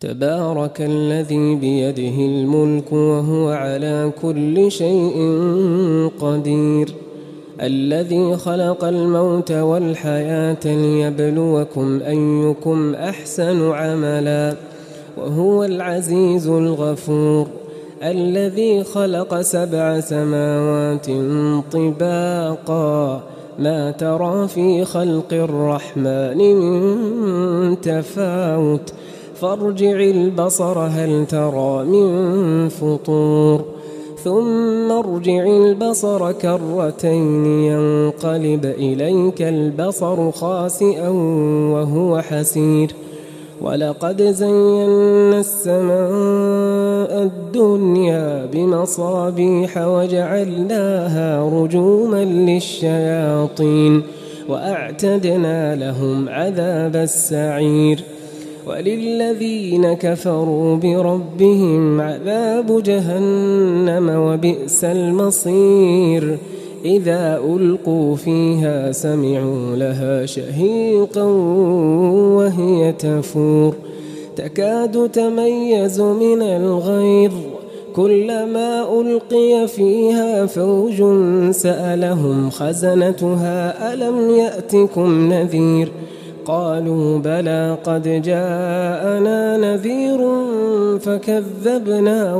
تبارك الذي بيده الملك وهو على كل شيء قدير الذي خلق الموت والحياة ليبلوكم أيكم أحسن عملا وهو العزيز الغفور الذي خلق 7 سماوات طباقا ما ترى في خلق الرحمن من تفاوت فارجع البصر هل ترى من فطور ثم ارجع البصر كرتين ينقلب إليك البصر خاسئا وهو حسير ولقد زينا السماء الدنيا بمصابيح وجعلناها رجوما للشياطين وأعتدنا لهم عذاب السعير وللذين كفروا بربهم عذاب جهنم وبئس المصير إذا ألقوا فيها سمعوا لها شهيقا وهي تفور تكاد تميز من الغيظ كلما ألقي فيها فوج سألهم خزنتها ألم يأتكم نذير قالوا بلى قد جاءنا نذير فكذبنا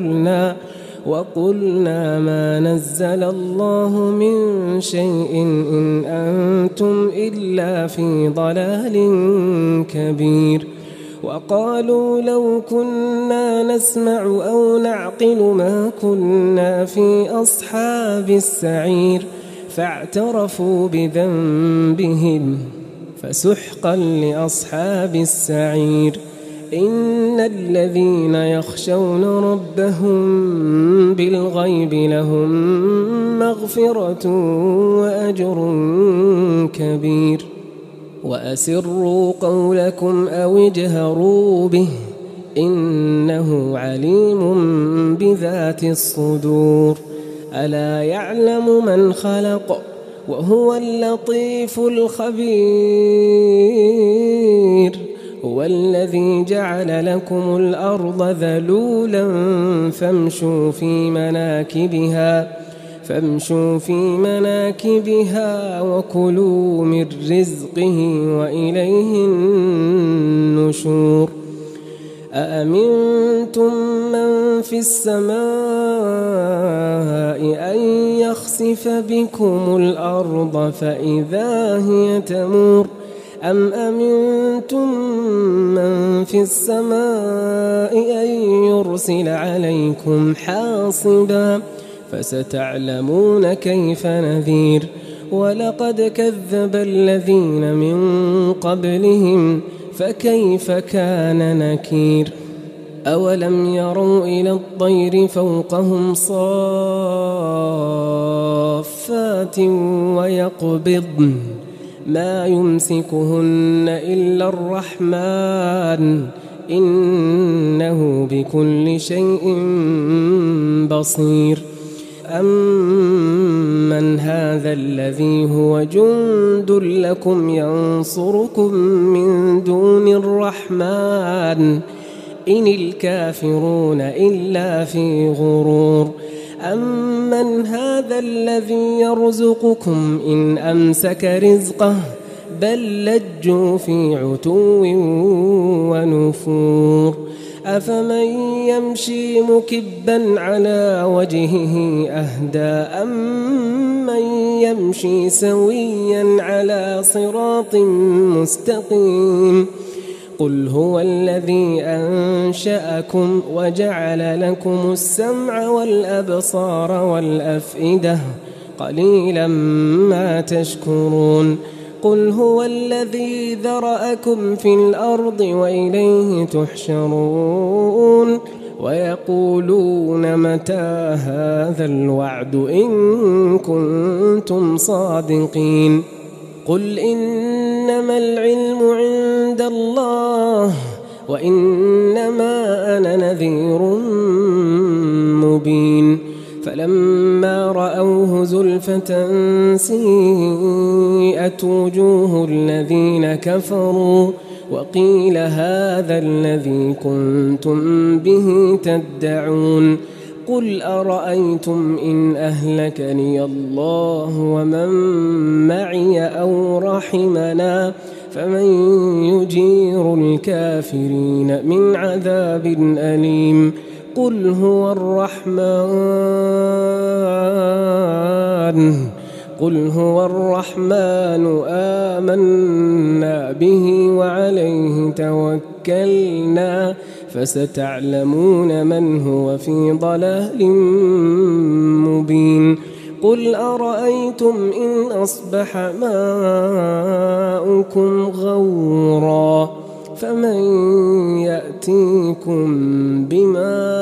وقلنا ما نزل الله من شيء إن أنتم إلا في ضلال كبير وقالوا لو كنا نسمع أو نعقل ما كنا في أصحاب السعير فاعترفوا بذنبهم فسحقا لأصحاب السعير إن الذين يخشون ربهم بالغيب لهم مغفرة وأجر كبير وأسروا قولكم أو اجهروا به إنه عليم بذات الصدور ألا يعلم من خلق وهو اللطيف الخبير هو الذي جعل لكم الأرض ذلولا فامشوا في مناكبها وكلوا من رزقه وإليه النشور أأمنتم من في السماء أن يخسف بكم الأرض فإذا هي تمور أم أمنتم من في السماء أن يرسل عليكم حاصبا فستعلمون كيف نذير ولقد كذب الذين من قبلهم فكيف كان نكير أولم يروا إلى الطير فوقهم صافات ويقبضن ما يمسكهن إلا الرحمن إنه بكل شيء بصير أمن هذا الذي هو جند لكم ينصركم من دون الرحمن إن الكافرون إلا في غرور أمن هذا الذي يرزقكم إن أمسك رزقه بل لجوا في عتو ونفور أفمن يمشي مكبا على وجهه أهدى أمن يمشي سويا على صراط مستقيم قل هو الذي أنشأكم وجعل لكم السمع والأبصار والأفئدة قليلا ما تشكرون قل هو الذي ذرأكم في الأرض وإليه تحشرون ويقولون متى هذا الوعد إن كنتم صادقين قل إنما العلم عند الله وإنما أنا نذير مبين فلما رأوه زلفة سيئت وجوه الذين كفروا وقيل هذا الذي كنتم به تدعون قل أرأيتم إن أهلكني الله ومن معي أو رحمنا فمن يجير الكافرين من عذاب أليم قل هو الرحمن آمنا به وعليه توكلنا فستعلمون من هو في ضلال مبين قل أرأيتم إن أصبح ماؤكم غورا فمن يأتيكم بماء